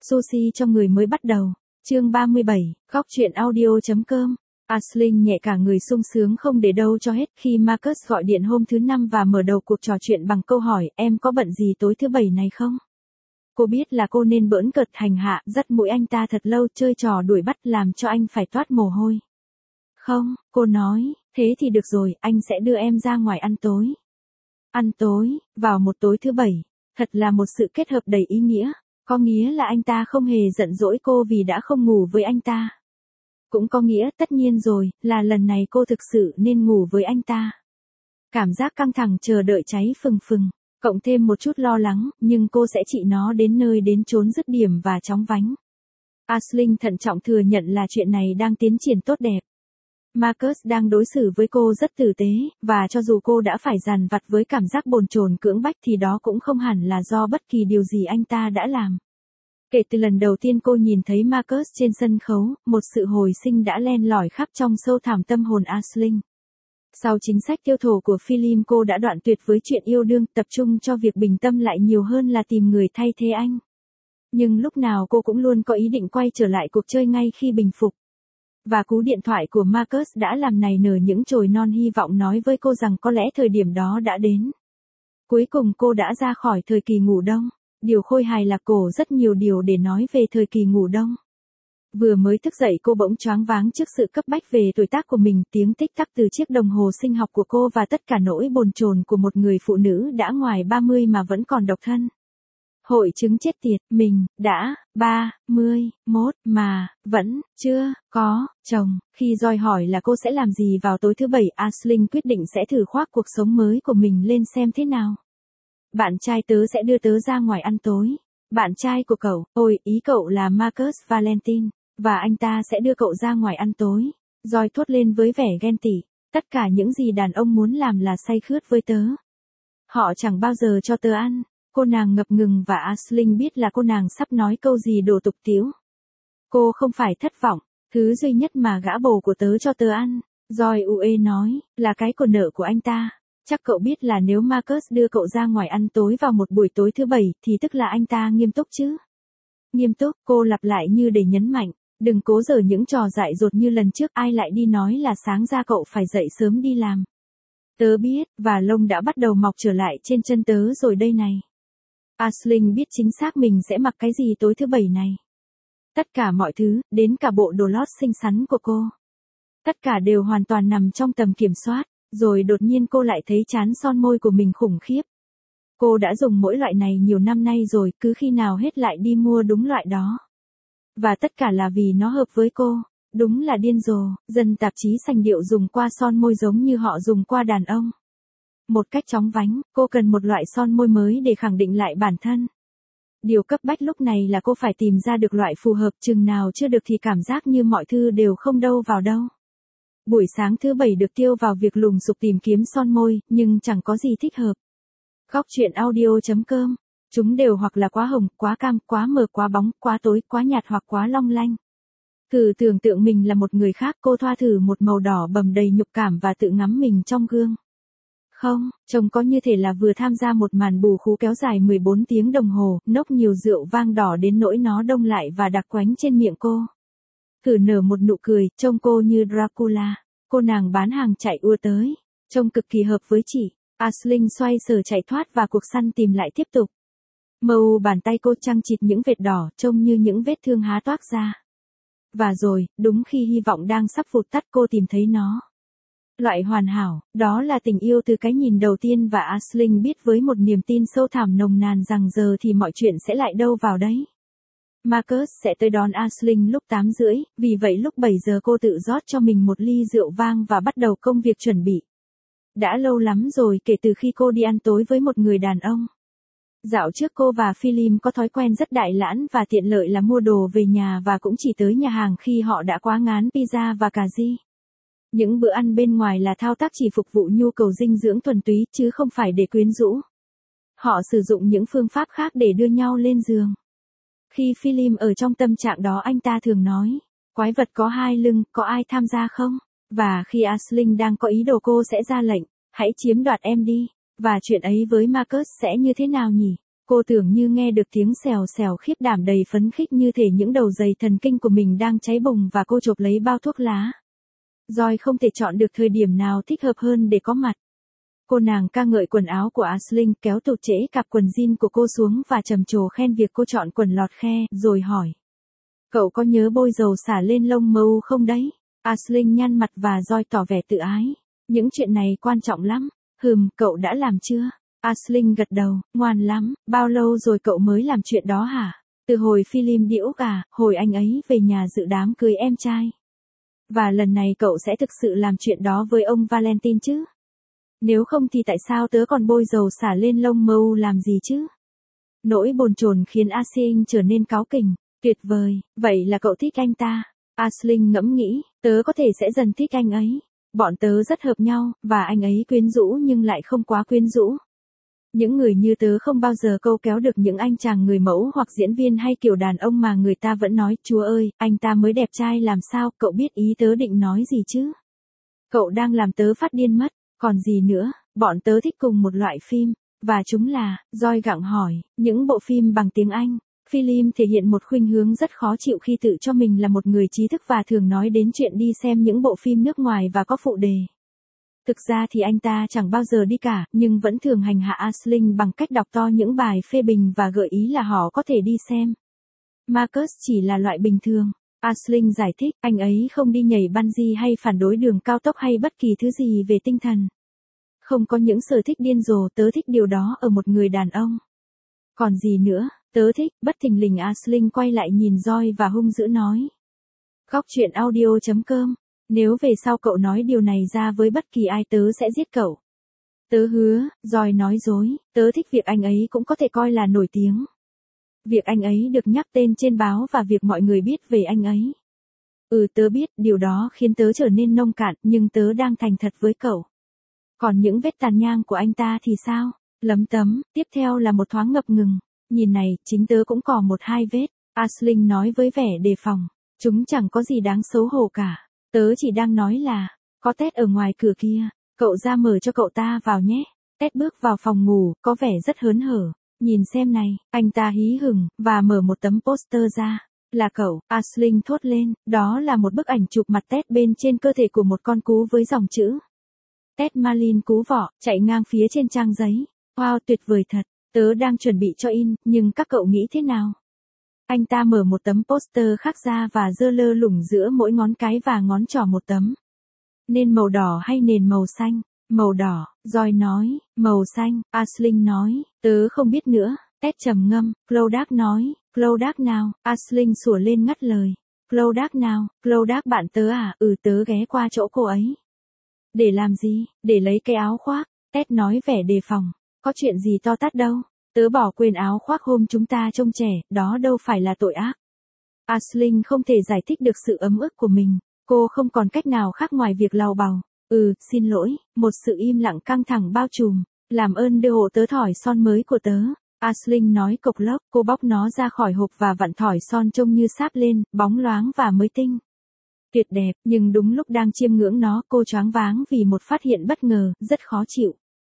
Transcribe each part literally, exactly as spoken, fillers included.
Sushi cho người mới bắt đầu. Chương ba mươi bảy, góc truyện audio.com. Aisling nhẹ cả người sung sướng không để đâu cho hết khi Marcus gọi điện hôm thứ năm và mở đầu cuộc trò chuyện bằng câu hỏi em có bận gì tối thứ bảy này không? Cô biết là cô nên bỡn cợt hành hạ, dắt mũi anh ta thật lâu chơi trò đuổi bắt làm cho anh phải toát mồ hôi. Không, cô nói, thế thì được rồi, anh sẽ đưa em ra ngoài ăn tối. Ăn tối, vào một tối thứ bảy, thật là một sự kết hợp đầy ý nghĩa, có nghĩa là anh ta không hề giận dỗi cô vì đã không ngủ với anh ta. Cũng có nghĩa tất nhiên rồi, là lần này cô thực sự nên ngủ với anh ta. Cảm giác căng thẳng chờ đợi cháy phừng phừng, cộng thêm một chút lo lắng, nhưng cô sẽ trị nó đến nơi đến chốn dứt điểm và chóng vánh. Aisling thận trọng thừa nhận là chuyện này đang tiến triển tốt đẹp. Marcus đang đối xử với cô rất tử tế, và cho dù cô đã phải dằn vặt với cảm giác bồn chồn cưỡng bách thì đó cũng không hẳn là do bất kỳ điều gì anh ta đã làm. Kể từ lần đầu tiên cô nhìn thấy Marcus trên sân khấu, một sự hồi sinh đã len lỏi khắp trong sâu thẳm tâm hồn Aisling. Sau chính sách tiêu thổ của Philip cô đã đoạn tuyệt với chuyện yêu đương, tập trung cho việc bình tâm lại nhiều hơn là tìm người thay thế anh. Nhưng lúc nào cô cũng luôn có ý định quay trở lại cuộc chơi ngay khi bình phục. Và cú điện thoại của Marcus đã làm nảy nở những chồi non hy vọng nói với cô rằng có lẽ thời điểm đó đã đến. Cuối cùng cô đã ra khỏi thời kỳ ngủ đông. Điều khôi hài là cổ rất nhiều điều để nói về thời kỳ ngủ đông. Vừa mới thức dậy cô bỗng choáng váng trước sự cấp bách về tuổi tác của mình, tiếng tích tắc từ chiếc đồng hồ sinh học của cô và tất cả nỗi bồn chồn của một người phụ nữ đã ngoài ba mươi mà vẫn còn độc thân. Hội chứng chết tiệt, mình, đã, ba mươi mốt mà, vẫn, chưa, có, chồng. Khi Joy hỏi là cô sẽ làm gì vào tối thứ bảy, Aisling quyết định sẽ thử khoác cuộc sống mới của mình lên xem thế nào. Bạn trai tớ sẽ đưa tớ ra ngoài ăn tối. Bạn trai của cậu, ôi, ý cậu là Marcus Valentine, và anh ta sẽ đưa cậu ra ngoài ăn tối. Joy thốt lên với vẻ ghen tị, tất cả những gì đàn ông muốn làm là say khướt với tớ. Họ chẳng bao giờ cho tớ ăn. Cô nàng ngập ngừng và Aisling biết là cô nàng sắp nói câu gì đồ tục tĩu. Cô không phải thất vọng, thứ duy nhất mà gã bồ của tớ cho tớ ăn, Joy ue nói, là cái của nợ của anh ta. Chắc cậu biết là nếu Marcus đưa cậu ra ngoài ăn tối vào một buổi tối thứ bảy thì tức là anh ta nghiêm túc chứ. Nghiêm túc, cô lặp lại như để nhấn mạnh, đừng cố giở những trò dại dột như lần trước, ai lại đi nói là sáng ra cậu phải dậy sớm đi làm. Tớ biết, và lông đã bắt đầu mọc trở lại trên chân tớ rồi đây này. Aisling biết chính xác mình sẽ mặc cái gì tối thứ bảy này. Tất cả mọi thứ, đến cả bộ đồ lót xinh xắn của cô. Tất cả đều hoàn toàn nằm trong tầm kiểm soát, rồi đột nhiên cô lại thấy chán son môi của mình khủng khiếp. Cô đã dùng mỗi loại này nhiều năm nay rồi, cứ khi nào hết lại đi mua đúng loại đó. Và tất cả là vì nó hợp với cô, đúng là điên rồ, dân tạp chí sành điệu dùng qua son môi giống như họ dùng qua đàn ông. Một cách chóng vánh, cô cần một loại son môi mới để khẳng định lại bản thân. Điều cấp bách lúc này là cô phải tìm ra được loại phù hợp, chừng nào chưa được thì cảm giác như mọi thứ đều không đâu vào đâu. Buổi sáng thứ bảy được tiêu vào việc lùng sục tìm kiếm son môi, nhưng chẳng có gì thích hợp. Góc truyện audio.com. Chúng đều hoặc là quá hồng, quá cam, quá mờ, quá bóng, quá tối, quá nhạt hoặc quá long lanh. Thử tưởng tượng mình là một người khác, cô thoa thử một màu đỏ bầm đầy nhục cảm và tự ngắm mình trong gương. Không, trông có như thể là vừa tham gia một màn bù khú kéo dài mười bốn tiếng đồng hồ, nốc nhiều rượu vang đỏ đến nỗi nó đông lại và đặc quánh trên miệng cô. Thử nở một nụ cười, trông cô như Dracula. Cô nàng bán hàng chạy ùa tới, trông cực kỳ hợp với chị. Aisling xoay sở chạy thoát và cuộc săn tìm lại tiếp tục. Màu bàn tay cô chằng chịt những vệt đỏ, trông như những vết thương há toác ra. Và rồi, đúng khi hy vọng đang sắp vụt tắt cô tìm thấy nó. Loại hoàn hảo, đó là tình yêu từ cái nhìn đầu tiên và Aisling biết với một niềm tin sâu thẳm nồng nàn rằng giờ thì mọi chuyện sẽ lại đâu vào đấy. Marcus sẽ tới đón Aisling lúc tám rưỡi, vì vậy lúc bảy giờ cô tự rót cho mình một ly rượu vang và bắt đầu công việc chuẩn bị. Đã lâu lắm rồi kể từ khi cô đi ăn tối với một người đàn ông. Dạo trước cô và Philip có thói quen rất đại lãng và tiện lợi là mua đồ về nhà và cũng chỉ tới nhà hàng khi họ đã quá ngán pizza và cà ri. Những bữa ăn bên ngoài là thao tác chỉ phục vụ nhu cầu dinh dưỡng thuần túy chứ không phải để quyến rũ. Họ sử dụng những phương pháp khác để đưa nhau lên giường. Khi Philip ở trong tâm trạng đó anh ta thường nói, quái vật có hai lưng, có ai tham gia không? Và khi Aisling đang có ý đồ cô sẽ ra lệnh, hãy chiếm đoạt em đi. Và chuyện ấy với Marcus sẽ như thế nào nhỉ? Cô tưởng như nghe được tiếng xèo xèo khiếp đảm đầy phấn khích như thể những đầu dây thần kinh của mình đang cháy bùng và cô chộp lấy bao thuốc lá. Joy không thể chọn được thời điểm nào thích hợp hơn để có mặt. Cô nàng ca ngợi quần áo của Aisling, kéo tụt trễ cặp quần jean của cô xuống và trầm trồ khen việc cô chọn quần lọt khe, rồi hỏi. Cậu có nhớ bôi dầu xả lên lông mâu không đấy? Aisling nhăn mặt và Joy tỏ vẻ tự ái. Những chuyện này quan trọng lắm. Hừm, cậu đã làm chưa? Aisling gật đầu, ngoan lắm. Bao lâu rồi cậu mới làm chuyện đó hả? Từ hồi phim đi Úc à, hồi anh ấy về nhà dự đám cưới em trai. Và lần này cậu sẽ thực sự làm chuyện đó với ông Valentine chứ? Nếu không thì tại sao tớ còn bôi dầu xả lên lông mâu làm gì chứ? Nỗi bồn chồn khiến Aisling trở nên cáu kỉnh. Tuyệt vời, vậy là cậu thích anh ta. Aisling ngẫm nghĩ, tớ có thể sẽ dần thích anh ấy. Bọn tớ rất hợp nhau, và anh ấy quyến rũ nhưng lại không quá quyến rũ. Những người như tớ không bao giờ câu kéo được những anh chàng người mẫu hoặc diễn viên hay kiểu đàn ông mà người ta vẫn nói, chúa ơi, anh ta mới đẹp trai làm sao, cậu biết ý tớ định nói gì chứ? Cậu đang làm tớ phát điên mất, còn gì nữa, bọn tớ thích cùng một loại phim, và chúng là, Joy gặng hỏi, những bộ phim bằng tiếng Anh. Philip thể hiện một khuynh hướng rất khó chịu khi tự cho mình là một người trí thức và thường nói đến chuyện đi xem những bộ phim nước ngoài và có phụ đề. Thực ra thì anh ta chẳng bao giờ đi cả, nhưng vẫn thường hành hạ Aisling bằng cách đọc to những bài phê bình và gợi ý là họ có thể đi xem. Marcus chỉ là loại bình thường. Aisling giải thích, anh ấy không đi nhảy bungee hay phản đối đường cao tốc hay bất kỳ thứ gì về tinh thần. Không có những sở thích điên rồ, tớ thích điều đó ở một người đàn ông. Còn gì nữa, tớ thích, bất thình lình Aisling quay lại nhìn Joy và hung dữ nói. Góc truyện audio chấm com. Nếu về sau cậu nói điều này ra với bất kỳ ai tớ sẽ giết cậu. Tớ hứa, Joy nói dối, tớ thích việc anh ấy cũng có thể coi là nổi tiếng. Việc anh ấy được nhắc tên trên báo và việc mọi người biết về anh ấy. Ừ, tớ biết, điều đó khiến tớ trở nên nông cạn, nhưng tớ đang thành thật với cậu. Còn những vết tàn nhang của anh ta thì sao? Lấm tấm, tiếp theo là một thoáng ngập ngừng. Nhìn này, chính tớ cũng có một hai vết. Aisling nói với vẻ đề phòng. Chúng chẳng có gì đáng xấu hổ cả. Tớ chỉ đang nói là, có Ted ở ngoài cửa kia, cậu ra mở cho cậu ta vào nhé. Ted bước vào phòng ngủ, có vẻ rất hớn hở. Nhìn xem này, anh ta hí hửng, và mở một tấm poster ra. Là cậu, Aisling thốt lên, đó là một bức ảnh chụp mặt Ted bên trên cơ thể của một con cú với dòng chữ. Ted Marlin cú vọ, chạy ngang phía trên trang giấy. Wow, tuyệt vời thật, tớ đang chuẩn bị cho in, nhưng các cậu nghĩ thế nào? Anh ta mở một tấm poster khác ra và giơ lơ lửng giữa mỗi ngón cái và ngón trỏ một tấm. Nên màu đỏ hay nền màu xanh? Màu đỏ, Joy nói, màu xanh, Aisling nói, tớ không biết nữa, Ted trầm ngâm, Clodagh nói, Clodagh nào, Aisling sủa lên ngắt lời. Clodagh nào, Clodagh bạn tớ à, ừ tớ ghé qua chỗ cô ấy. Để làm gì, để lấy cái áo khoác, Ted nói vẻ đề phòng, có chuyện gì to tát đâu. Tớ bỏ quên áo khoác hôm chúng ta trông trẻ, đó đâu phải là tội ác. Aisling không thể giải thích được sự ấm ức của mình, cô không còn cách nào khác ngoài việc lào bào. Ừ, xin lỗi, một sự im lặng căng thẳng bao trùm. Làm ơn đưa hộ tớ thỏi son mới của tớ. Aisling nói cộc lốc, cô bóc nó ra khỏi hộp và vặn thỏi son trông như sáp lên, bóng loáng và mới tinh. Tuyệt đẹp, nhưng đúng lúc đang chiêm ngưỡng nó, cô choáng váng vì một phát hiện bất ngờ, rất khó chịu.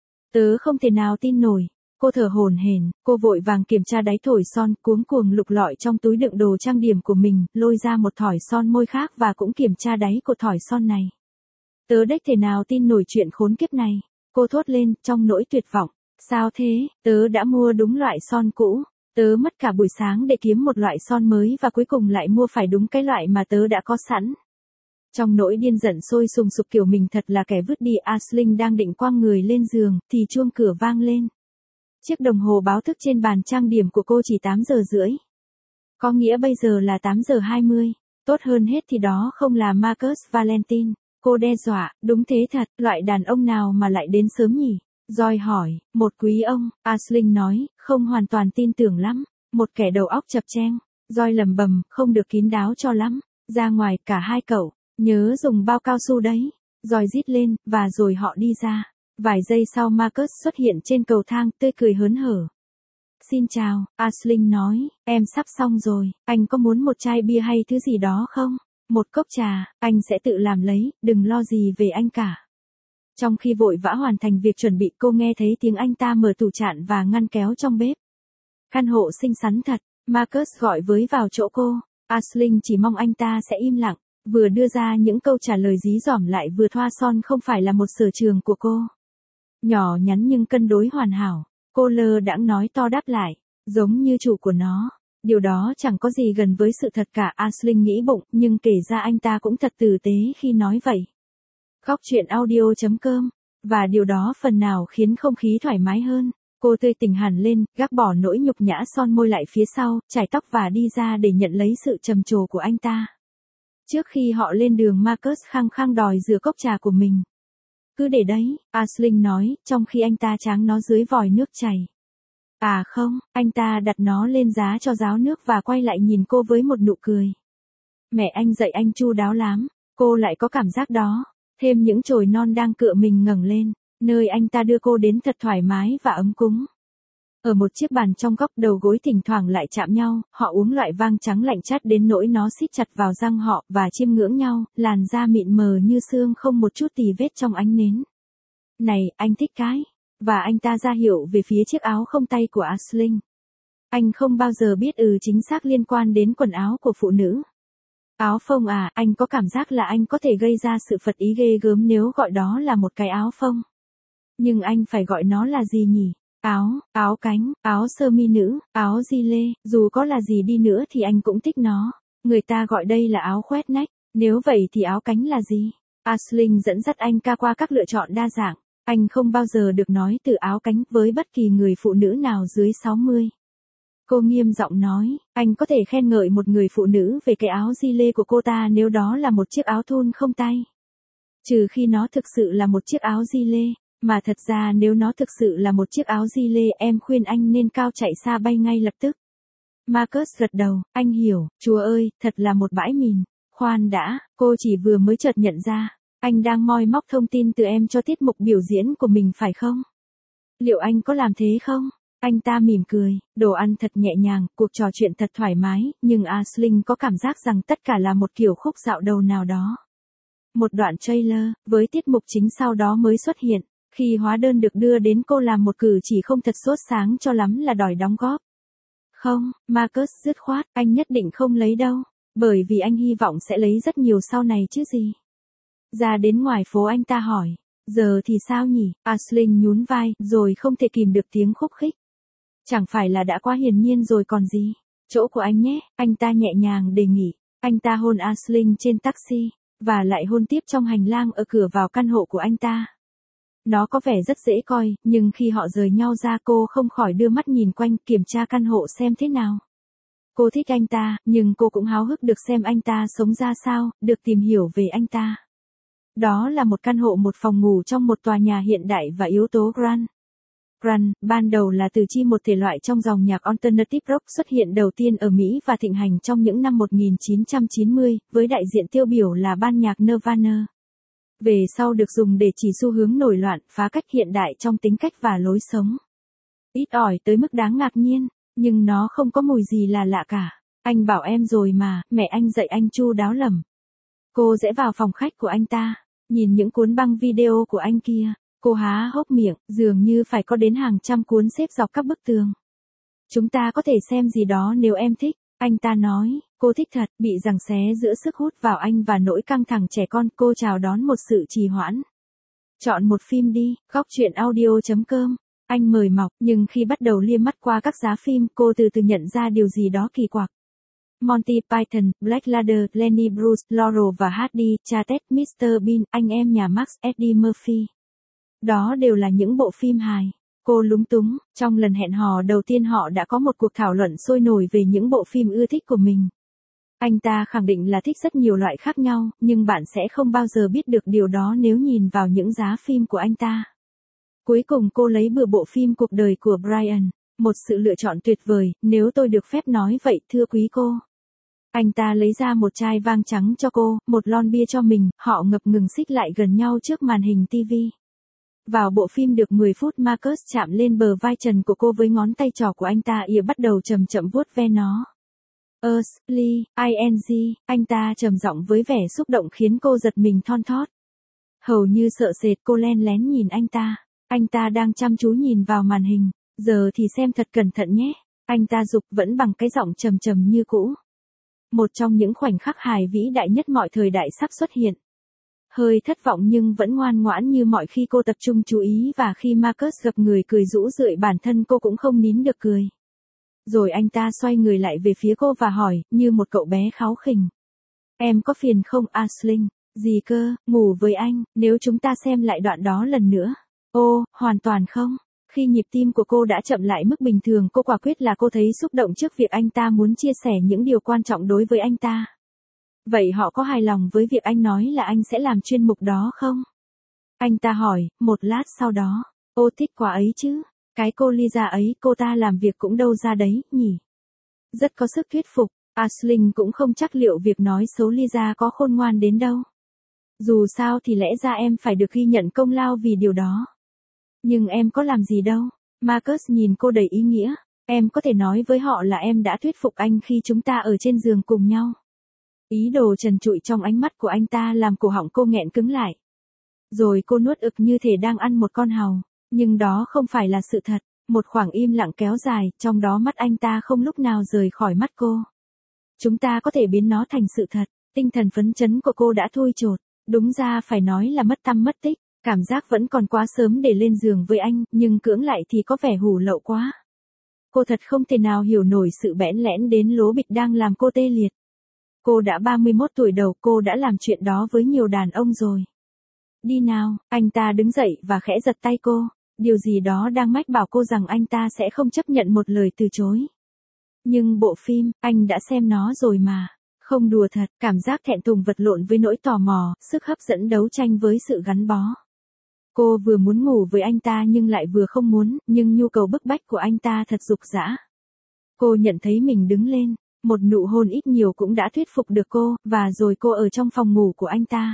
Tớ không thể nào tin nổi. Cô thở hổn hển, cô vội vàng kiểm tra đáy thỏi son, cuống cuồng lục lọi trong túi đựng đồ trang điểm của mình, lôi ra một thỏi son môi khác và cũng kiểm tra đáy của thỏi son này. Tớ đếch thể nào tin nổi chuyện khốn kiếp này. Cô thốt lên, trong nỗi tuyệt vọng. Sao thế, tớ đã mua đúng loại son cũ. Tớ mất cả buổi sáng để kiếm một loại son mới và cuối cùng lại mua phải đúng cái loại mà tớ đã có sẵn. Trong nỗi điên giận sôi sùng sục kiểu mình thật là kẻ vứt đi, Aisling đang định quăng người lên giường, thì chuông cửa vang lên. Chiếc đồng hồ báo thức trên bàn trang điểm của cô chỉ tám giờ rưỡi. Có nghĩa bây giờ là tám giờ hai mươi. Tốt hơn hết thì đó không là Marcus Valentine. Cô đe dọa, đúng thế thật, loại đàn ông nào mà lại đến sớm nhỉ? Joy hỏi, một quý ông, Aisling nói, không hoàn toàn tin tưởng lắm. Một kẻ đầu óc chập cheng. Joy lầm bầm, không được kín đáo cho lắm. Ra ngoài, cả hai cậu, nhớ dùng bao cao su đấy. Joy rít lên, và rồi họ đi ra. Vài giây sau Marcus xuất hiện trên cầu thang, tươi cười hớn hở. Xin chào, Aisling nói, em sắp xong rồi, anh có muốn một chai bia hay thứ gì đó không? Một cốc trà, anh sẽ tự làm lấy, đừng lo gì về anh cả. Trong khi vội vã hoàn thành việc chuẩn bị, cô nghe thấy tiếng anh ta mở tủ chạn và ngăn kéo trong bếp. Căn hộ xinh xắn thật, Marcus gọi với vào chỗ cô. Aisling chỉ mong anh ta sẽ im lặng, vừa đưa ra những câu trả lời dí dỏm lại vừa thoa son không phải là một sở trường của cô. Nhỏ nhắn nhưng cân đối hoàn hảo, cô lơ đãng nói to đáp lại, giống như chủ của nó. Điều đó chẳng có gì gần với sự thật cả, Aisling nghĩ bụng, nhưng kể ra anh ta cũng thật tử tế khi nói vậy. Góc truyện audio chấm com, và điều đó phần nào khiến không khí thoải mái hơn. Cô tươi tỉnh hẳn lên, gác bỏ nỗi nhục nhã son môi lại phía sau, chải tóc và đi ra để nhận lấy sự trầm trồ của anh ta. Trước khi họ lên đường, Marcus khăng khăng đòi rửa cốc trà của mình. Cứ để đấy, Aisling nói, trong khi anh ta tráng nó dưới vòi nước chảy. À không, anh ta đặt nó lên giá cho ráo nước và quay lại nhìn cô với một nụ cười. Mẹ anh dạy anh chu đáo lắm, cô lại có cảm giác đó. Thêm những chồi non đang cựa mình ngẩng lên, nơi anh ta đưa cô đến thật thoải mái và ấm cúng. Ở một chiếc bàn trong góc, đầu gối thỉnh thoảng lại chạm nhau, họ uống loại vang trắng lạnh chát đến nỗi nó xít chặt vào răng họ và chiêm ngưỡng nhau, làn da mịn mờ như xương không một chút tì vết trong ánh nến. Này, anh thích cái. Và anh ta ra hiệu về phía chiếc áo không tay của Aisling. Anh không bao giờ biết ừ chính xác liên quan đến quần áo của phụ nữ. Áo phông à, anh có cảm giác là anh có thể gây ra sự phật ý ghê gớm nếu gọi đó là một cái áo phông. Nhưng anh phải gọi nó là gì nhỉ? Áo, áo cánh, áo sơ mi nữ, áo gi lê, dù có là gì đi nữa thì anh cũng thích nó. Người ta gọi đây là áo khoét nách, nếu vậy thì áo cánh là gì? Aisling dẫn dắt anh ca qua các lựa chọn đa dạng. Anh không bao giờ được nói từ áo cánh với bất kỳ người phụ nữ nào dưới sáu mươi. Cô nghiêm giọng nói, anh có thể khen ngợi một người phụ nữ về cái áo gi lê của cô ta nếu đó là một chiếc áo thun không tay. Trừ khi nó thực sự là một chiếc áo gi lê, mà thật ra nếu nó thực sự là một chiếc áo gi lê em khuyên anh nên cao chạy xa bay ngay lập tức. Marcus gật đầu, anh hiểu, chúa ơi, thật là một bãi mìn. Khoan đã, cô chỉ vừa mới chợt nhận ra, anh đang moi móc thông tin từ em cho tiết mục biểu diễn của mình phải không? Liệu anh có làm thế không? Anh ta mỉm cười, đồ ăn thật nhẹ nhàng, cuộc trò chuyện thật thoải mái, nhưng Aisling có cảm giác rằng tất cả là một kiểu khúc dạo đầu nào đó. Một đoạn trailer, với tiết mục chính sau đó mới xuất hiện, khi hóa đơn được đưa đến cô làm một cử chỉ không thật sốt sáng cho lắm là đòi đóng góp. Không, Marcus dứt khoát, anh nhất định không lấy đâu, bởi vì anh hy vọng sẽ lấy rất nhiều sau này chứ gì. Ra đến ngoài phố anh ta hỏi, giờ thì sao nhỉ? Aisling nhún vai, rồi không thể kìm được tiếng khúc khích. Chẳng phải là đã quá hiển nhiên rồi còn gì. Chỗ của anh nhé, anh ta nhẹ nhàng đề nghị. Anh ta hôn Aisling trên taxi, và lại hôn tiếp trong hành lang ở cửa vào căn hộ của anh ta. Nó có vẻ rất dễ coi, nhưng khi họ rời nhau ra cô không khỏi đưa mắt nhìn quanh kiểm tra căn hộ xem thế nào. Cô thích anh ta, nhưng cô cũng háo hức được xem anh ta sống ra sao, được tìm hiểu về anh ta. Đó là một căn hộ một phòng ngủ trong một tòa nhà hiện đại và yếu tố grunge. Grunge, ban đầu là từ chi một thể loại trong dòng nhạc alternative rock xuất hiện đầu tiên ở Mỹ và thịnh hành trong những năm một nghìn chín trăm chín mươi, với đại diện tiêu biểu là ban nhạc Nirvana. Về sau được dùng để chỉ xu hướng nổi loạn, phá cách hiện đại trong tính cách và lối sống. Ít ỏi tới mức đáng ngạc nhiên, nhưng nó không có mùi gì là lạ cả. Anh bảo em rồi mà, mẹ anh dạy anh chu đáo lắm. Cô rẽ vào phòng khách của anh ta, nhìn những cuốn băng video của anh kia. Cô há hốc miệng, dường như phải có đến hàng trăm cuốn xếp dọc các bức tường. Chúng ta có thể xem gì đó nếu em thích, anh ta nói, cô thích thật, bị giằng xé giữa sức hút vào anh và nỗi căng thẳng trẻ con, cô chào đón một sự trì hoãn. Chọn một phim đi, góc truyện audio chấm com, anh mời mọc, nhưng khi bắt đầu liếc mắt qua các giá phim, cô từ từ nhận ra điều gì đó kỳ quặc. Monty Python, Blackadder, Lenny Bruce, Laurel và Hardy, Charted, mít tơ Bean, anh em nhà Max, Eddie Murphy. Đó đều là những bộ phim hài. Cô lúng túng, trong lần hẹn hò đầu tiên họ đã có một cuộc thảo luận sôi nổi về những bộ phim ưa thích của mình. Anh ta khẳng định là thích rất nhiều loại khác nhau, nhưng bạn sẽ không bao giờ biết được điều đó nếu nhìn vào những giá phim của anh ta. Cuối cùng cô lấy bừa bộ phim Cuộc đời của Brian, một sự lựa chọn tuyệt vời, nếu tôi được phép nói vậy thưa quý cô. Anh ta lấy ra một chai vang trắng cho cô, một lon bia cho mình, họ ngập ngừng xích lại gần nhau trước màn hình ti vi. Vào bộ phim được mười phút, Marcus chạm lên bờ vai trần của cô với ngón tay trỏ của anh ta, ỉa bắt đầu chậm chậm vuốt ve nó. Ashley, ing, anh ta trầm giọng với vẻ xúc động khiến cô giật mình thon thót. Hầu như sợ sệt, cô len lén nhìn anh ta. Anh ta đang chăm chú nhìn vào màn hình. Giờ thì xem thật cẩn thận nhé. Anh ta giục vẫn bằng cái giọng trầm trầm như cũ. Một trong những khoảnh khắc hài vĩ đại nhất mọi thời đại sắp xuất hiện. Hơi thất vọng nhưng vẫn ngoan ngoãn như mọi khi cô tập trung chú ý và khi Marcus gặp người cười rũ rượi bản thân cô cũng không nín được cười. Rồi anh ta xoay người lại về phía cô và hỏi, như một cậu bé kháu khỉnh. Em có phiền không Aisling? Gì cơ, ngủ với anh, nếu chúng ta xem lại đoạn đó lần nữa. Ô, hoàn toàn không. Khi nhịp tim của cô đã chậm lại mức bình thường cô quả quyết là cô thấy xúc động trước việc anh ta muốn chia sẻ những điều quan trọng đối với anh ta. Vậy họ có hài lòng với việc anh nói là anh sẽ làm chuyên mục đó không? Anh ta hỏi, một lát sau đó. Ô thích quá ấy chứ. Cái cô Lisa ấy cô ta làm việc cũng đâu ra đấy, nhỉ? Rất có sức thuyết phục. Aisling cũng không chắc liệu việc nói xấu Lisa có khôn ngoan đến đâu. Dù sao thì lẽ ra em phải được ghi nhận công lao vì điều đó. Nhưng em có làm gì đâu. Marcus nhìn cô đầy ý nghĩa. Em có thể nói với họ là em đã thuyết phục anh khi chúng ta ở trên giường cùng nhau. Ý đồ trần trụi trong ánh mắt của anh ta làm cổ họng cô nghẹn cứng lại. Rồi cô nuốt ực như thể đang ăn một con hàu. Nhưng đó không phải là sự thật. Một khoảng im lặng kéo dài, trong đó mắt anh ta không lúc nào rời khỏi mắt cô. Chúng ta có thể biến nó thành sự thật. Tinh thần phấn chấn của cô đã thui chột. Đúng ra phải nói là mất tăm mất tích. Cảm giác vẫn còn quá sớm để lên giường với anh, nhưng cưỡng lại thì có vẻ hủ lậu quá. Cô thật không thể nào hiểu nổi sự bẽn lẽn đến lố bịch đang làm cô tê liệt. Cô đã ba mươi mốt tuổi đầu, cô đã làm chuyện đó với nhiều đàn ông rồi. Đi nào, anh ta đứng dậy và khẽ giật tay cô. Điều gì đó đang mách bảo cô rằng anh ta sẽ không chấp nhận một lời từ chối. Nhưng bộ phim, anh đã xem nó rồi mà. Không đùa thật, cảm giác thẹn thùng vật lộn với nỗi tò mò, sức hấp dẫn đấu tranh với sự gắn bó. Cô vừa muốn ngủ với anh ta nhưng lại vừa không muốn, nhưng nhu cầu bức bách của anh ta thật dục dã. Cô nhận thấy mình đứng lên, một nụ hôn ít nhiều cũng đã thuyết phục được cô, và rồi cô ở trong phòng ngủ của anh ta.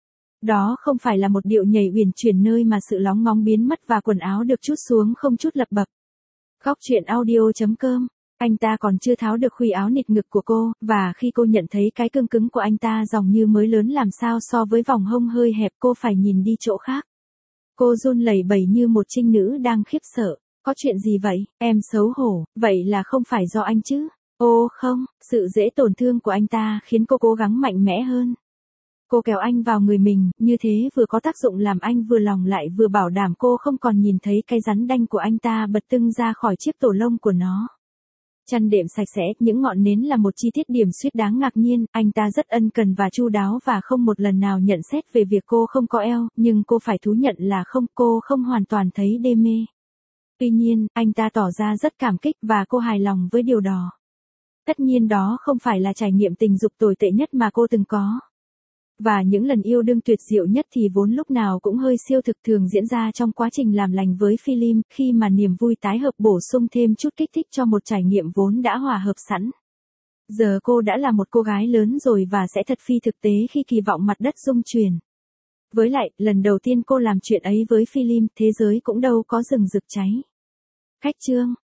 Đó không phải là một điệu nhảy uyển chuyển nơi mà sự lóng ngóng biến mất và quần áo được trút xuống không chút lập bập. Góc truyện audio chấm com. Anh ta còn chưa tháo được khuy áo nịt ngực của cô, và khi cô nhận thấy cái cương cứng của anh ta dòng như mới lớn làm sao so với vòng hông hơi hẹp cô phải nhìn đi chỗ khác. Cô run lẩy bẩy như một trinh nữ đang khiếp sợ. Có chuyện gì vậy, em xấu hổ, vậy là không phải do anh chứ? Ô không, sự dễ tổn thương của anh ta khiến cô cố gắng mạnh mẽ hơn. Cô kéo anh vào người mình, như thế vừa có tác dụng làm anh vừa lòng lại vừa bảo đảm cô không còn nhìn thấy cái rắn đanh của anh ta bật tưng ra khỏi chiếc tổ lông của nó. Chăn đệm sạch sẽ, những ngọn nến là một chi tiết điểm suýt đáng ngạc nhiên, anh ta rất ân cần và chu đáo và không một lần nào nhận xét về việc cô không có eo, nhưng cô phải thú nhận là không, cô không hoàn toàn thấy đê mê. Tuy nhiên, anh ta tỏ ra rất cảm kích và cô hài lòng với điều đó. Tất nhiên đó không phải là trải nghiệm tình dục tồi tệ nhất mà cô từng có. Và những lần yêu đương tuyệt diệu nhất thì vốn lúc nào cũng hơi siêu thực thường diễn ra trong quá trình làm lành với Philip, khi mà niềm vui tái hợp bổ sung thêm chút kích thích cho một trải nghiệm vốn đã hòa hợp sẵn. Giờ cô đã là một cô gái lớn rồi và sẽ thật phi thực tế khi kỳ vọng mặt đất rung chuyển. Với lại, lần đầu tiên cô làm chuyện ấy với Philip, thế giới cũng đâu có rừng rực cháy. Khách chương